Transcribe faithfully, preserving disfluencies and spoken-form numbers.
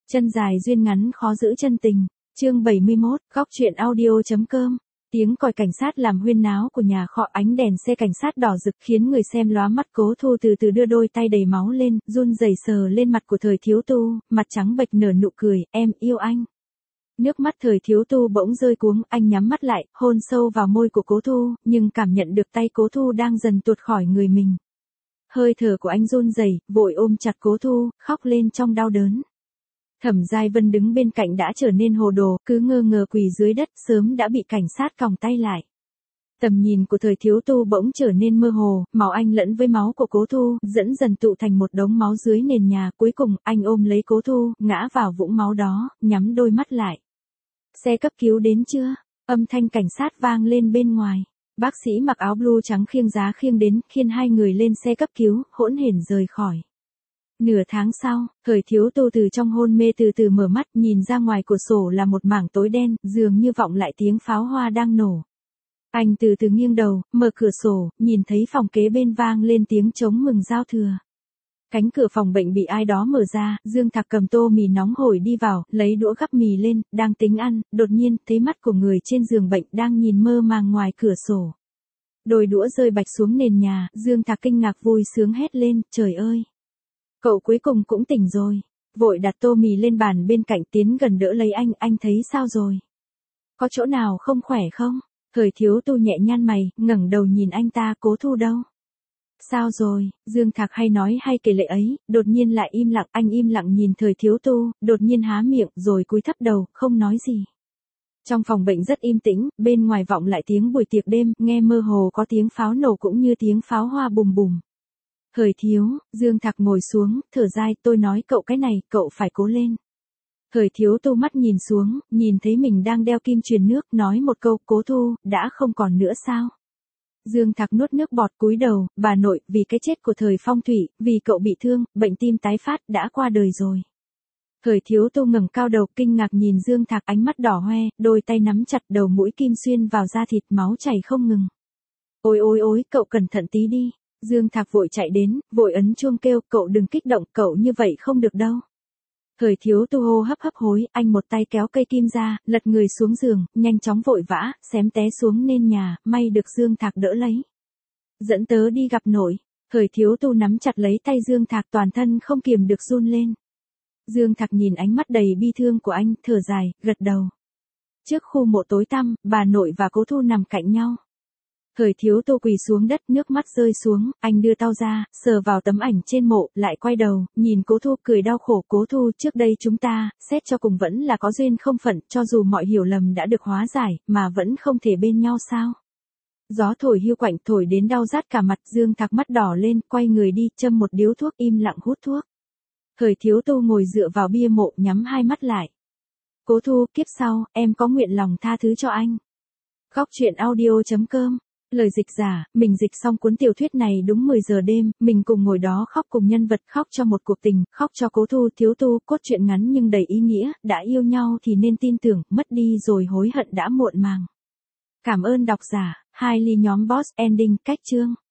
Chân dài duyên ngắn khó giữ chân tình. Chương bảy mươi mốt, góc truyện audio.com. Tiếng còi cảnh sát làm huyên náo của nhà kho, ánh đèn xe cảnh sát đỏ rực khiến người xem lóa mắt. Cố Thu từ từ đưa đôi tay đầy máu lên, run rẩy sờ lên mặt của Thời Thiếu Tu, mặt trắng bệch nở nụ cười, em yêu anh. Nước mắt Thời Thiếu Tu bỗng rơi cuống, anh nhắm mắt lại, hôn sâu vào môi của Cố Thu, nhưng cảm nhận được tay Cố Thu đang dần tuột khỏi người mình. Hơi thở của anh run rẩy, vội ôm chặt Cố Thu, khóc lên trong đau đớn. Thẩm Giai Vân đứng bên cạnh đã trở nên hồ đồ, cứ ngơ ngơ quỳ dưới đất, sớm đã bị cảnh sát còng tay lại. Tầm nhìn của Thời Thiếu Tu bỗng trở nên mơ hồ, máu anh lẫn với máu của Cố Thu, dẫn dần tụ thành một đống máu dưới nền nhà. Cuối cùng, anh ôm lấy Cố Thu, ngã vào vũng máu đó, nhắm đôi mắt lại. Xe cấp cứu đến chưa? Âm thanh cảnh sát vang lên bên ngoài. Bác sĩ mặc áo blue trắng khiêng giá khiêng đến, khiêng hai người lên xe cấp cứu, hỗn hển rời khỏi. Nửa tháng sau, Thời Thiếu Tu từ trong hôn mê từ từ mở mắt, nhìn ra ngoài cửa sổ là một mảng tối đen, dường như vọng lại tiếng pháo hoa đang nổ. Anh từ từ nghiêng đầu, mở cửa sổ, nhìn thấy phòng kế bên vang lên tiếng trống mừng giao thừa. Cánh cửa phòng bệnh bị ai đó mở ra, Dương Thạc cầm tô mì nóng hổi đi vào, lấy đũa gắp mì lên, đang tính ăn, đột nhiên, thấy mắt của người trên giường bệnh đang nhìn mơ màng ngoài cửa sổ. Đôi đũa rơi bạch xuống nền nhà, Dương Thạc kinh ngạc vui sướng hét lên, trời ơi! Cậu cuối cùng cũng tỉnh rồi. Vội đặt tô mì lên bàn bên cạnh, tiến gần đỡ lấy anh, anh thấy sao rồi? Có chỗ nào không khỏe không? Thời Thiếu Tu nhẹ nhăn mày, ngẩng đầu nhìn anh ta. Cố Thu đâu? Sao rồi? Dương Thạc hay nói hay kể lệ ấy, đột nhiên lại im lặng. Anh im lặng nhìn Thời Thiếu Tu, đột nhiên há miệng, rồi cúi thấp đầu, không nói gì. Trong phòng bệnh rất im tĩnh, bên ngoài vọng lại tiếng buổi tiệc đêm, nghe mơ hồ có tiếng pháo nổ cũng như tiếng pháo hoa bùm bùm. Thời Thiếu, Dương Thạc ngồi xuống, thở dài, tôi nói cậu cái này, cậu phải cố lên. Thời Thiếu Tu mắt nhìn xuống, nhìn thấy mình đang đeo kim truyền nước, nói một câu, Cố Thu, đã không còn nữa sao? Dương Thạc nuốt nước bọt cúi đầu, bà nội, vì cái chết của Thời Phong Thủy, vì cậu bị thương, bệnh tim tái phát, đã qua đời rồi. Thời Thiếu Tu ngẩng cao đầu, kinh ngạc nhìn Dương Thạc, ánh mắt đỏ hoe, đôi tay nắm chặt, đầu mũi kim xuyên vào da thịt, máu chảy không ngừng. Ôi ôi ôi, cậu cẩn thận tí đi. Dương Thạc vội chạy đến, vội ấn chuông kêu, cậu đừng kích động, cậu như vậy không được đâu. Thời Thiếu Tu hô hấp hấp hối, anh một tay kéo cây kim ra, lật người xuống giường, nhanh chóng vội vã, xém té xuống nền nhà, may được Dương Thạc đỡ lấy. Dẫn tớ đi gặp nội. Thời Thiếu Tu nắm chặt lấy tay Dương Thạc, toàn thân không kiềm được run lên. Dương Thạc nhìn ánh mắt đầy bi thương của anh, thở dài, gật đầu. Trước khu mộ tối tăm, bà nội và Cố Thu nằm cạnh nhau. Thời Thiếu Tu quỳ xuống đất, nước mắt rơi xuống, anh đưa tao ra, sờ vào tấm ảnh trên mộ, lại quay đầu, nhìn Cố Thu, cười đau khổ. Cố Thu, trước đây chúng ta, xét cho cùng vẫn là có duyên không phận, cho dù mọi hiểu lầm đã được hóa giải, mà vẫn không thể bên nhau sao? Gió thổi hiu quạnh, thổi đến đau rát cả mặt. Dương Thạc mắt đỏ lên, quay người đi, châm một điếu thuốc, im lặng hút thuốc. Thời Thiếu Tu ngồi dựa vào bia mộ, nhắm hai mắt lại. Cố Thu, kiếp sau, em có nguyện lòng tha thứ cho anh. Góc truyện audio.com. Lời dịch giả, mình dịch xong cuốn tiểu thuyết này đúng mười giờ đêm, mình cùng ngồi đó khóc cùng nhân vật, khóc cho một cuộc tình, khóc cho Cố Thu. Thiếu Tu, cốt truyện ngắn nhưng đầy ý nghĩa, đã yêu nhau thì nên tin tưởng, mất đi rồi hối hận đã muộn màng. Cảm ơn độc giả. Hai ly nhóm Boss Ending, cách chương.